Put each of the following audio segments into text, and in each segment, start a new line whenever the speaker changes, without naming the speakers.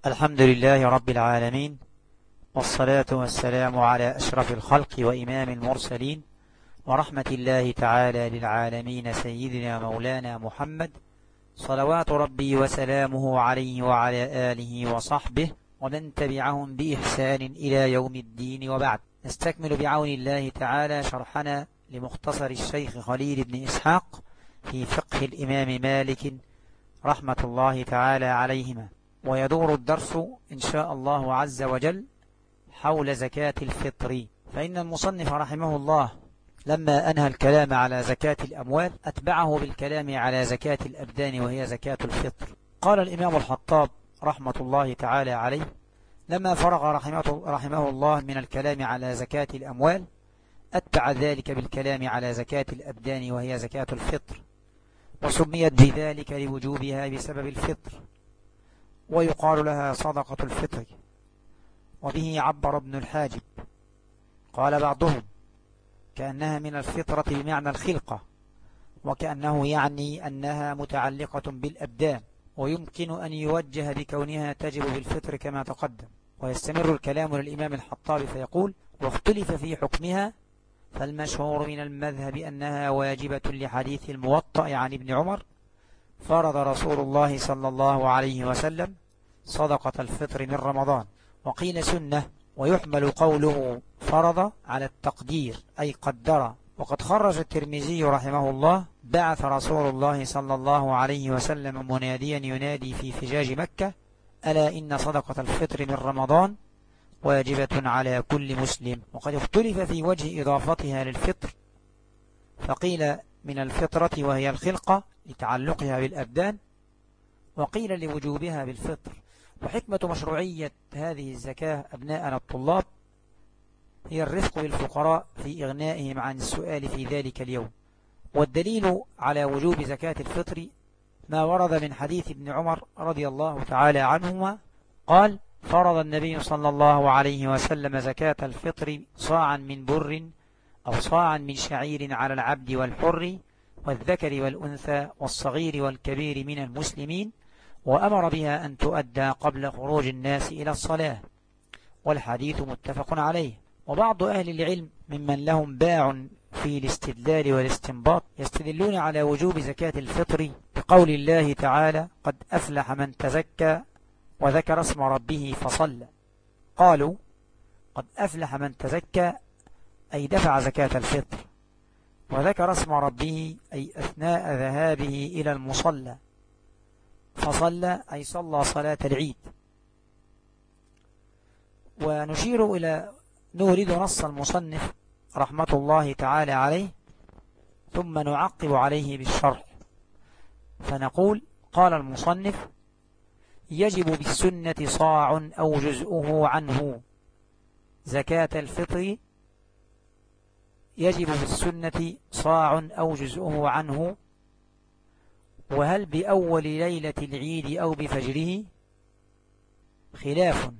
الحمد لله رب العالمين، والصلاة والسلام على أشرف الخلق وإمام المرسلين، ورحمة الله تعالى للعالمين سيدنا مولانا محمد، صلوات ربي وسلامه عليه وعلى آله وصحبه ومن تبعهم بإحسان إلى يوم الدين. وبعد، نستكمل بعون الله تعالى شرحنا لمختصر الشيخ خليل بن إسحاق في فقه الإمام مالك رحمة الله تعالى عليهما. ويدور الدرس إن شاء الله عز وجل حول زكاة الفطر. فإن المصنف رحمه الله لما أنهى الكلام على زكاة الأموال أتبعه بالكلام على زكاة الأبدان وهي زكاة الفطر. قال الإمام الحطاب رحمة الله تعالى عليه لما فرغ رحمه الله من الكلام على زكاة الأموال أتبع ذلك بالكلام على زكاة الأبدان وهي زكاة الفطر، وسميت بذلك لوجوبها بسبب الفطر، ويقال لها صدقة الفطر. وبه عبر ابن الحاجب، قال بعضهم كأنها من الفطرة بمعنى الخلقة، وكأنه يعني أنها متعلقة بالأبدان، ويمكن أن يوجه بكونها تجب بالفطر كما تقدم. ويستمر الكلام للإمام الحطاب فيقول: واختلف في حكمها، فالمشهور من المذهب أنها واجبة لحديث الموطأ عن ابن عمر: فرض رسول الله صلى الله عليه وسلم صدقة الفطر من رمضان. وقيل سنة، ويحمل قوله فرض على التقدير أي قدر. وقد خرج الترمذي رحمه الله: بعث رسول الله صلى الله عليه وسلم مناديا ينادي في فجاج مكة: ألا إن صدقة الفطر من رمضان واجبة على كل مسلم. وقد اختلف في وجه إضافتها للفطر، فقيل من الفطرة وهي الخلقة لتعلقها بالأبدان، وقيل لوجوبها بالفطر. وحكمة مشروعية هذه الزكاة أبناءنا الطلاب هي الرفق بالفقراء في إغنائهم عن السؤال في ذلك اليوم. والدليل على وجوب زكاة الفطر ما ورد من حديث ابن عمر رضي الله تعالى عنهما قال: فرض النبي صلى الله عليه وسلم زكاة الفطر صاعا من بر أو صاعا من شعير على العبد والحر والذكر والأنثى والصغير والكبير من المسلمين، وأمر بها أن تؤدى قبل خروج الناس إلى الصلاة. والحديث متفق عليه. وبعض أهل العلم ممن لهم باع في الاستدلال والاستنباط يستدلون على وجوب زكاة الفطر بقول الله تعالى: قد أفلح من تزكى وذكر اسم ربه فصلى. قالوا: قد أفلح من تزكى أي دفع زكاة الفطر، وذكر اسم ربه أي أثناء ذهابه إلى المصلى، فصلى أي صلى صلاة العيد. ونشير إلى نورد نص المصنف رحمة الله تعالى عليه، ثم نعقب عليه بالشرح فنقول: قال المصنف: يجب بالسنة صاع أو جزءه عنه. زكاة الفطر يجب بالسنة صاع أو جزءه عنه. وهل بأول ليلة العيد أو بفجره؟ خلاف.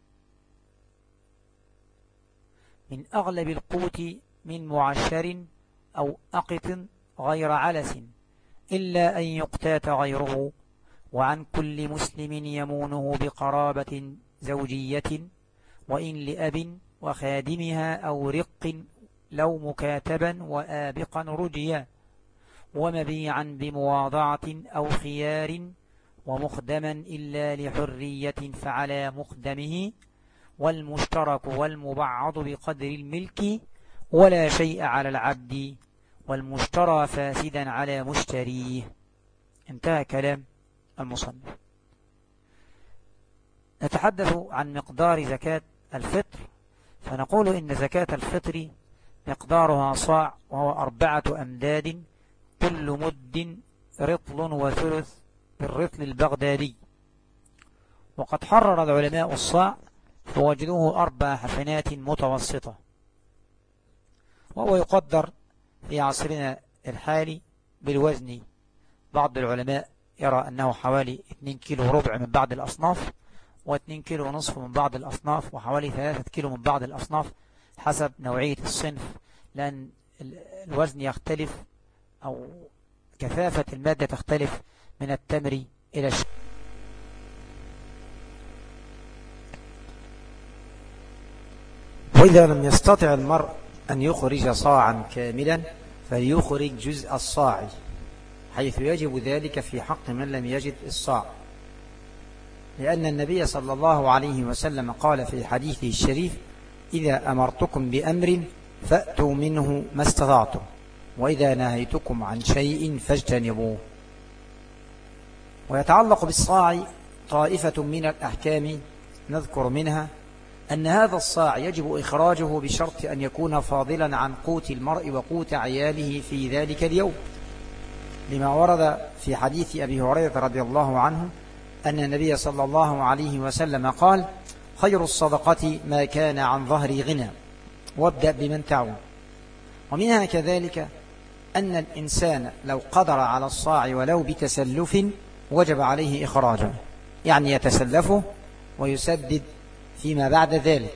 من أغلب القوت من معشر أو أقط غير علس، إلا أن يقتات غيره، وعن كل مسلم يمونه بقرابة زوجية، وإن لأب وخادمها أو رق لو مكاتبا وآبقا رجيا، ومبيعا بمواضعة أو خيار، ومخدما إلا لحرية فعلى مخدمه، والمشترك والمبعض بقدر الملك، ولا شيء على العبد، والمشترى فاسدا على مشتريه. انتهى كلام المصنف. نتحدث عن مقدار زكاة الفطر، فنقول إن زكاة الفطر مقدارها صاع، وهو 4 أمداد، كل مد رطل وثلث بالرطل البغدادي. وقد حرر العلماء الصاع فوجدوه 4 حفنات متوسطة، وهو يقدر في عصرنا الحالي بالوزن. بعض العلماء يرى أنه حوالي 2 كيلو ربع من بعض الأصناف، و2 كيلو ونصف من بعض الأصناف، وحوالي 3 كيلو من بعض الأصناف حسب نوعية الصنف، لأن الوزن يختلف أو كثافة المادة تختلف من التمر إلى وإذا لم يستطع المرء أن يخرج صاعا كاملا فليخرج جزء الصاع، حيث يجب ذلك في حق من لم يجد الصاع، لأن النبي صلى الله عليه وسلم قال في حديثه الشريف: إذا أمرتكم بأمر فأتوا منه ما استطعتم، وإذا نهيتكم عن شيء فاجتنبوه. ويتعلق بالصاع طائفة من الأحكام، نذكر منها أن هذا الصاع يجب إخراجه بشرط أن يكون فاضلا عن قوت المرء وقوت عياله في ذلك اليوم، لما ورد في حديث أبي هريرة رضي الله عنه أن النبي صلى الله عليه وسلم قال: خير الصدقة ما كان عن ظهر غنى، وابدأ بمن تعول. ومنها كذلك أن الإنسان لو قدر على الصاع ولو بتسلف وجب عليه إخراجه، يعني يتسلفه ويسدد فيما بعد ذلك.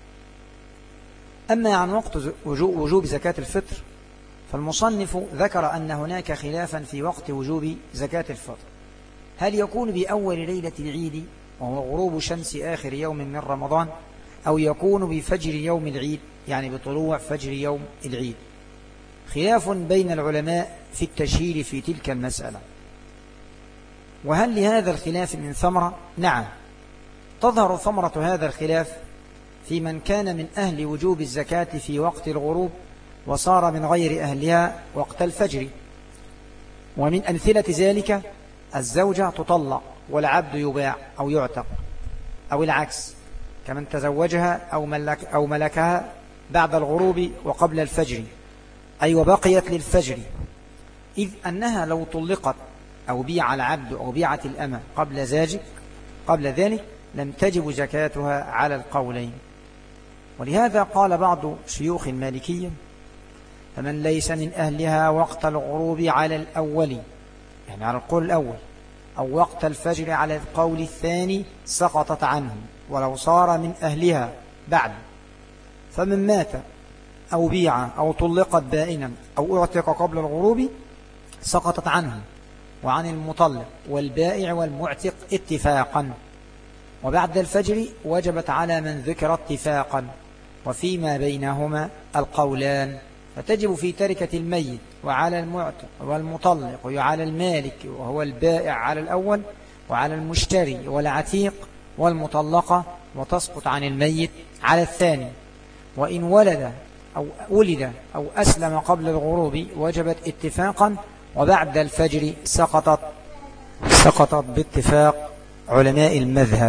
أما عن وقت وجوب زكاة الفطر فالمصنف ذكر أن هناك خلافا في وقت وجوب زكاة الفطر، هل يكون بأول ليلة العيد وهو غروب شمس آخر يوم من رمضان، أو يكون بفجر يوم العيد يعني بطلوع فجر يوم العيد. خلاف بين العلماء في التشهير في تلك المسألة. وهل لهذا الخلاف من ثمرة؟ نعم، تظهر ثمرة هذا الخلاف في من كان من أهل وجوب الزكاة في وقت الغروب وصار من غير أهلها وقت الفجر. ومن أمثلة ذلك الزوجة تطلق والعبد يباع أو يعتق، أو العكس كمن تزوجها أو ملكها بعد الغروب وقبل الفجر، أي وبقيت للفجر، إذ أنها لو طلقت أو بيع العبد أو بيعت الأمة قبل ذلك لم تجب زكاتها على القولين. ولهذا قال بعض شيوخ المالكية: فمن ليس من أهلها وقت الغروب على الأول، يعني على القول الأول، أو وقت الفجر على القول الثاني سقطت عنه ولو صار من أهلها بعد. فمن مات أو بيع أو طلقت بائنا أو اعتق قبل الغروب سقطت عنه وعن المطلق والبائع والمعتق اتفاقا، وبعد الفجر وجبت على من ذكر اتفاقا، وفيما بينهما القولان، فتجب في تركة الميت وعلى المعتق والمطلق وعلى المالك وهو البائع على الأول، وعلى المشتري والعتيق والمطلقة، وتسقط عن الميت على الثاني. وإن ولد أو أسلم قبل الغروب وجبت اتفاقا، وبعد الفجر سقطت باتفاق علماء المذهب.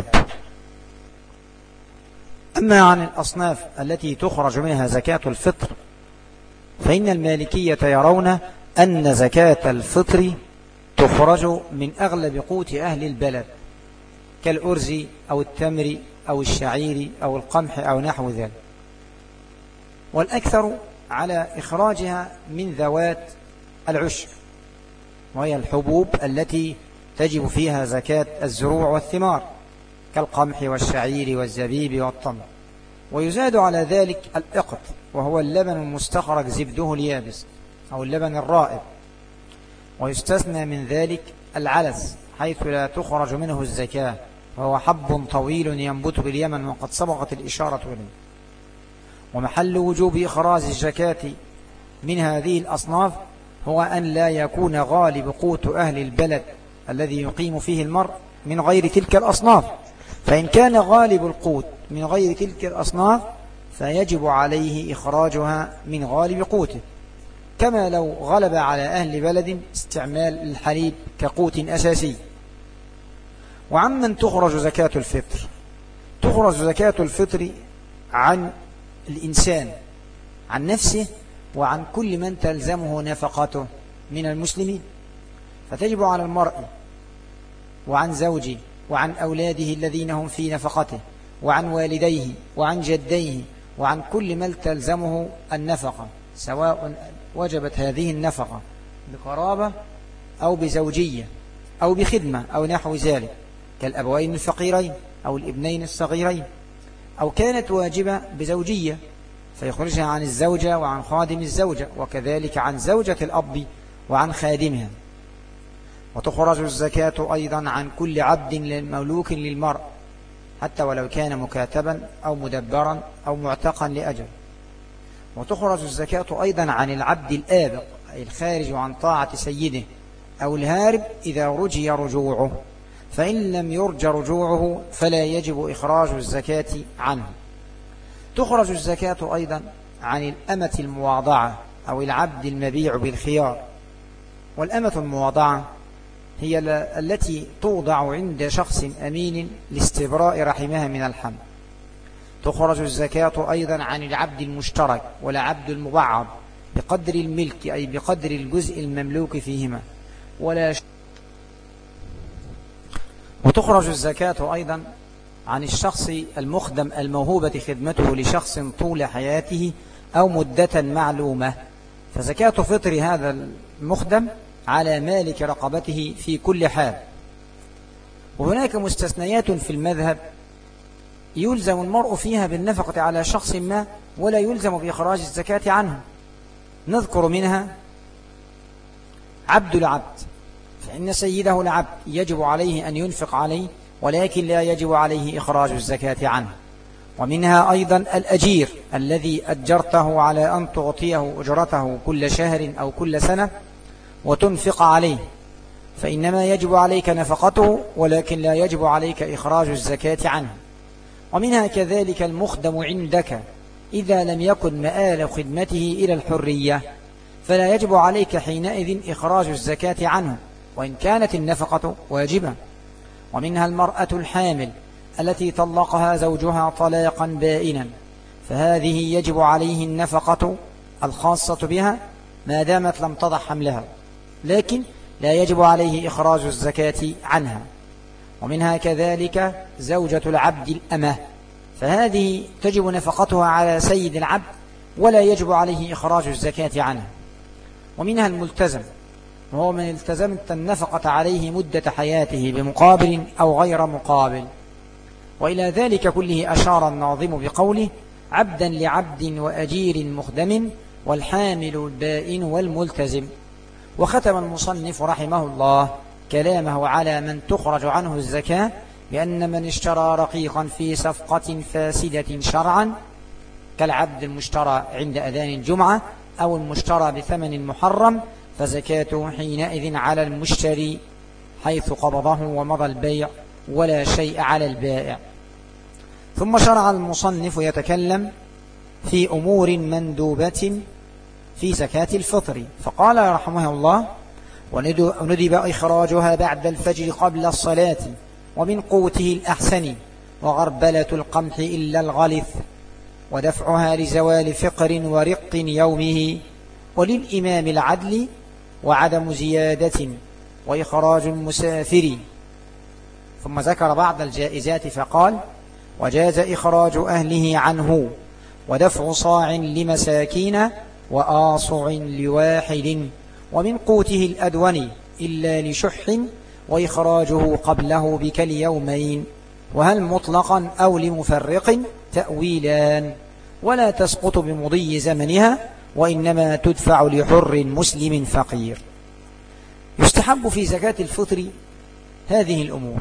أما عن الأصناف التي تخرج منها زكاة الفطر فإن المالكية يرون أن زكاة الفطر تخرج من أغلب قوت أهل البلد، كالأرز أو التمر أو الشعير أو القمح أو نحو ذلك، والأكثر على إخراجها من ذوات العشر، وهي الحبوب التي تجب فيها زكاة الزروع والثمار، كالقمح والشعير والزبيب والتمر. ويزاد على ذلك الإقط، وهو اللبن المستخرج زبده اليابس أو اللبن الرائب. ويستثنى من ذلك العلس، حيث لا تخرج منه الزكاة، وهو حب طويل ينبت باليمن، وقد سبقت الإشارة إليه. ومحل وجوب إخراج الزكاة من هذه الأصناف هو أن لا يكون غالب قوت أهل البلد الذي يقيم فيه المرء من غير تلك الأصناف، فإن كان غالب القوت من غير تلك الأصناف فيجب عليه إخراجها من غالب قوته، كما لو غلب على أهل بلد استعمال الحليب كقوت أساسي. وعمن تخرج زكاة الفطر؟ تخرج زكاة الفطر عن الإنسان، عن نفسه وعن كل من تلزمه نفقته من المسلمين، فتجب على المرء وعن زوجه وعن أولاده الذين هم في نفقته، وعن والديه وعن جديه، وعن كل من تلزمه النفقة، سواء وجبت هذه النفقة بقرابة أو بزوجية أو بخدمة أو نحو ذلك، كالأبوين الفقيرين أو الابنين الصغيرين، أو كانت واجبة بزوجية فيخرجها عن الزوجة وعن خادم الزوجة، وكذلك عن زوجة الأب وعن خادمها. وتخرج الزكاة أيضا عن كل عبد مملوك للمرء، حتى ولو كان مكاتبا أو مدبرا أو معتقا لأجل. وتخرج الزكاة أيضا عن العبد الآبق أي الخارج عن طاعة سيده أو الهارب إذا رجي رجوعه، فإن لم يرجى رجوعه فلا يجب إخراج الزكاة عنه. تخرج الزكاة أيضا عن الأمة المواضعة أو العبد المبيع بالخيار. والأمة المواضعة هي التي توضع عند شخص أمين لاستبراء رحمها من الحمل. تخرج الزكاة أيضا عن العبد المشترك والعبد المبعض بقدر الملك أي بقدر الجزء المملوك فيهما وتخرج الزكاة أيضا عن الشخص المخدم الموهوبة خدمته لشخص طول حياته أو مدة معلومة، فزكاة فطر هذا المخدم على مالك رقبته في كل حال. وهناك مستثنيات في المذهب يلزم المرء فيها بالنفقة على شخص ما ولا يلزم بإخراج الزكاة عنه. نذكر منها عبد العبد، فإن سيده العبد يجب عليه أن ينفق عليه ولكن لا يجب عليه إخراج الزكاة عنه. ومنها أيضا الأجير الذي أجرته على أن تعطيه أجرته كل شهر أو كل سنة وتنفق عليه، فإنما يجب عليك نفقته ولكن لا يجب عليك إخراج الزكاة عنه. ومنها كذلك المخدم عندك إذا لم يكن مآل خدمته إلى الحرية، فلا يجب عليك حينئذ إخراج الزكاة عنه وإن كانت النفقة واجبة. ومنها المرأة الحامل التي طلقها زوجها طلاقا بائنا، فهذه يجب عليه النفقة الخاصة بها ما دامت لم تضع حملها، لكن لا يجب عليه إخراج الزكاة عنها. ومنها كذلك زوجة العبد الأمة، فهذه تجب نفقتها على سيد العبد ولا يجب عليه إخراج الزكاة عنها. ومنها الملتزم، وهو من التزمت النفقة عليه مدة حياته بمقابل أو غير مقابل. وإلى ذلك كله أشار الناظم بقوله عبدا لعبد وأجير مخدم والحامل البائن والملتزم. وختم المصنف رحمه الله كلامه على من تخرج عنه الزكاة بأن من اشترى رقيقا في صفقة فاسدة شرعا كالعبد المشترى عند أذان الجمعة أو المشترى بثمن محرم فزكاته حينئذ على المشتري حيث قبضه ومضى البيع ولا شيء على البائع. ثم شرع المصنف يتكلم في أمور مندوبة في زكاة الفطر، فقال رحمه الله وندب إخراجها بعد الفجر قبل الصلاة ومن قوته الأحسن وغربلة القمح إلا الغلث ودفعها لزوال فقر ورق يومه وللإمام العدل وعدم زيادة وإخراج المسافر. ثم ذكر بعض الجائزات فقال وجاز إخراج أهله عنه ودفع صاع لمساكين وآصع لواحد ومن قوته الأدون إلا لشح وإخراجه قبله بكاليومين وهل مطلقا أو لمفرق تأويلان ولا تسقط بمضي زمنها وإنما تدفع لحر مسلم فقير. يستحب في زكاة الفطر هذه الأمور: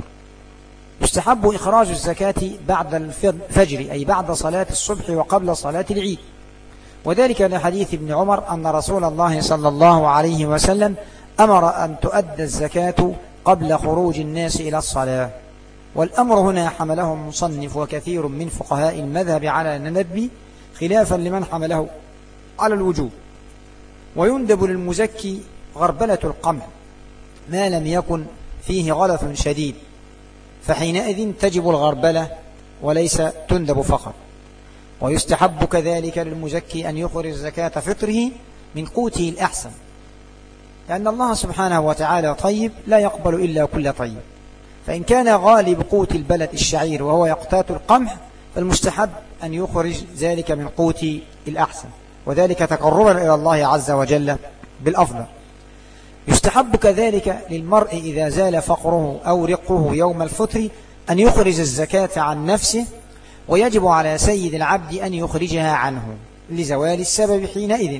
يستحب إخراج الزكاة بعد الفجر أي بعد صلاة الصبح وقبل صلاة العيد، وذلك لحديث ابن عمر أن رسول الله صلى الله عليه وسلم أمر أن تؤدى الزكاة قبل خروج الناس إلى الصلاة. والأمر هنا حمله المصنف وكثير من فقهاء المذهب على الندب خلافا لمن حمله على الوجوب. ويندب للمزكي غربلة القمح ما لم يكن فيه غلث شديد، فحينئذ تجب الغربلة وليس تندب فقط. ويستحب كذلك للمزكي أن يخرج زكاة فطره من قوته الأحسن، لأن الله سبحانه وتعالى طيب لا يقبل إلا كل طيب، فإن كان غالب قوت البلد الشعير وهو يقتات القمح فالمستحب أن يخرج ذلك من قوت الأحسن، وذلك تقربا إلى الله عز وجل بالأفضل. يستحب كذلك للمرء إذا زال فقره أو رقه يوم الفطر أن يخرج الزكاة عن نفسه، ويجب على سيد العبد أن يخرجها عنه لزوال السبب حينئذ.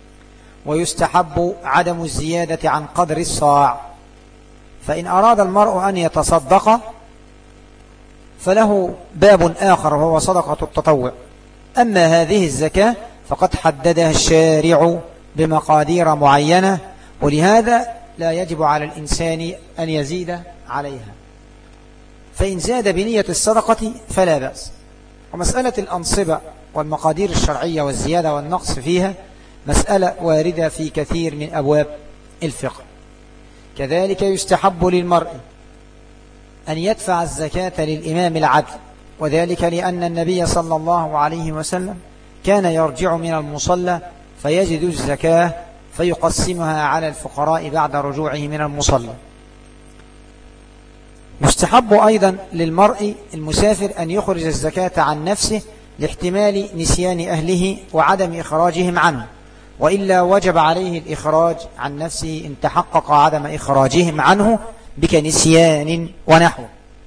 ويستحب عدم الزيادة عن قدر الصاع، فإن أراد المرء أن يتصدق فله باب آخر وهو صدقة التطوع. أما هذه الزكاة فقد حددها الشارع بمقادير معينة، ولهذا لا يجب على الإنسان أن يزيد عليها، فإن زاد بنية الصدقة فلا بأس. ومسألة الأنصبة والمقادير الشرعية والزيادة والنقص فيها مسألة واردة في كثير من أبواب الفقه. كذلك يستحب للمرء أن يدفع الزكاة للإمام العدل، وذلك لأن النبي صلى الله عليه وسلم كان يرجع من المصلى فيجد الزكاة فيقسمها على الفقراء بعد رجوعه من المصلى. يستحب أيضا للمرء المسافر أن يخرج الزكاة عن نفسه لاحتمال نسيان أهله وعدم إخراجهم عنه، وإلا وجب عليه الإخراج عن نفسه إن تحقق عدم إخراجهم عنه بكنسيان ونحوه.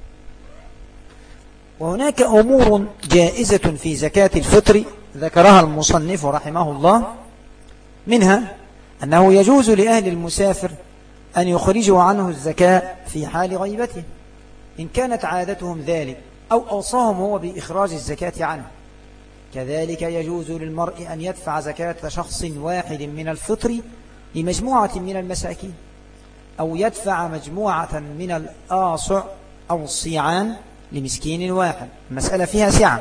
وهناك أمور جائزة في زكاة الفطر ذكرها المصنف رحمه الله، منها أنه يجوز لأهل المسافر أن يخرجوا عنه الزكاة في حال غيبته إن كانت عادتهم ذلك أو أوصاهم هو بإخراج الزكاة عنه. كذلك يجوز للمرء أن يدفع زكاة شخص واحد من الفطر لمجموعة من المساكين، أو يدفع مجموعة من الآصع أو الصيعان لمسكين واحد، المسألة فيها سعة.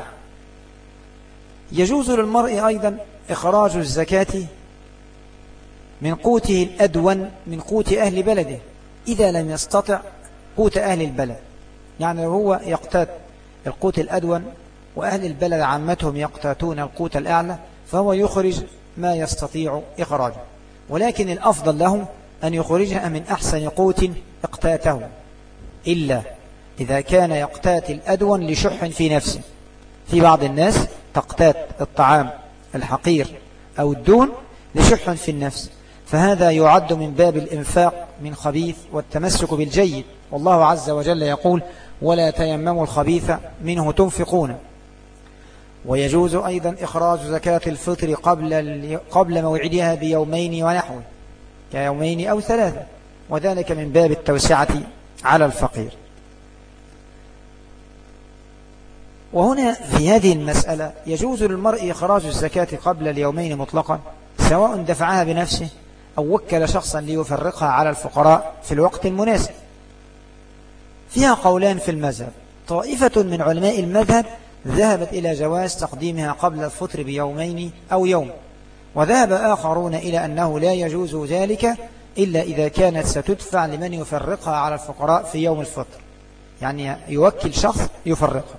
يجوز للمرء أيضا إخراج الزكاة من قوته الأدون من قوت أهل بلده إذا لم يستطع قوت أهل البلد. يعني لو هو يقتات القوت الأدون وأهل البلد عامتهم يقتاتون القوت الأعلى فهو يخرج ما يستطيع إخراجه، ولكن الأفضل له أن يخرجها من أحسن قوت اقتاته، إلا إذا كان يقتات الأدون لشح في نفسه. في بعض الناس تقتات الطعام الحقير أو الدون لشح في النفس، فهذا يعد من باب الإنفاق من خبيث والتمسك بالجيد، والله عز وجل يقول ولا تيمموا الخبيث منه تنفقون. ويجوز أيضا إخراج زكاة الفطر قبل موعدها بيومين ونحوه، كيومين أو ثلاثة، وذلك من باب التوسعة على الفقير. وهنا في هذه المسألة يجوز للمرء إخراج الزكاة قبل اليومين مطلقا، سواء دفعها بنفسه أو وكل شخصا ليفرقها على الفقراء في الوقت المناسب. فيها قولان في المذهب، طائفة من علماء المذهب ذهبت إلى جواز تقديمها قبل الفطر بيومين أو يوم، وذهب آخرون إلى أنه لا يجوز ذلك إلا إذا كانت ستدفع لمن يفرقها على الفقراء في يوم الفطر، يعني يوكل شخص يفرقها.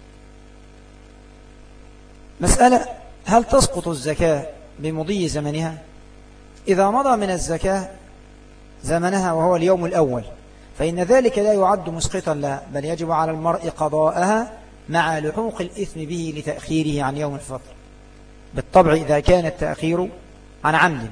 مسألة: هل تسقط الزكاة بمضي زمنها؟ إذا مضى من الزكاة زمنها وهو اليوم الأول فإن ذلك لا يعد مسقطا لها، بل يجب على المرء قضاءها مع لحوق الإثم به لتأخيره عن يوم الفطر، بالطبع إذا كان التأخير عن عمد،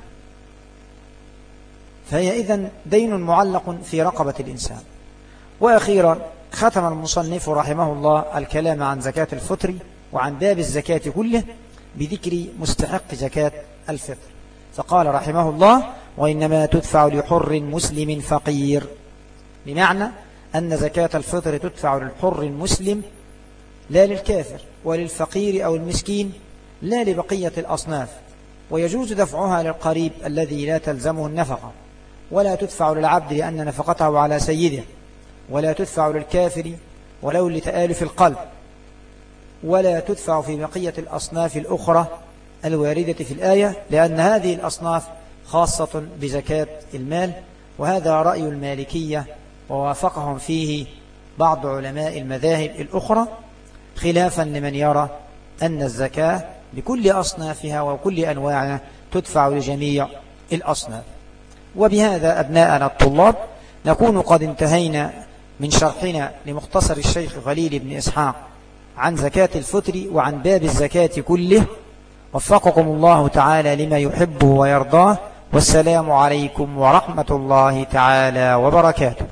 فهي إذن دين معلق في رقبة الإنسان. وأخيرا ختم المصنف رحمه الله الكلام عن زكاة الفطر وعن باب الزكاة كله بذكر مستحق زكاة الفطر، فقال رحمه الله: وإنما تدفع لحر مسلم فقير، بمعنى أن زكاة الفطر تدفع للحر المسلم لا للكافر، وللفقير أو المسكين لا لبقية الأصناف. ويجوز دفعها للقريب الذي لا تلزمه النفقة، ولا تدفع للعبد لأن نفقته على سيده، ولا تدفع للكافر ولو لتآلف القلب، ولا تدفع في بقية الأصناف الأخرى الواردة في الآية، لأن هذه الأصناف خاصة بزكاة المال. وهذا رأي المالكية، ووافقهم فيه بعض علماء المذاهب الأخرى، خلافا لمن يرى أن الزكاة بكل أصنافها وكل أنواعها تدفع لجميع الأصناف. وبهذا أبناءنا الطلاب نكون قد انتهينا من شرحنا لمختصر الشيخ خليل بن إسحاق عن زكاة الفطر وعن باب الزكاة كله. وفقكم الله تعالى لما يحبه ويرضاه، والسلام عليكم ورحمة الله تعالى وبركاته.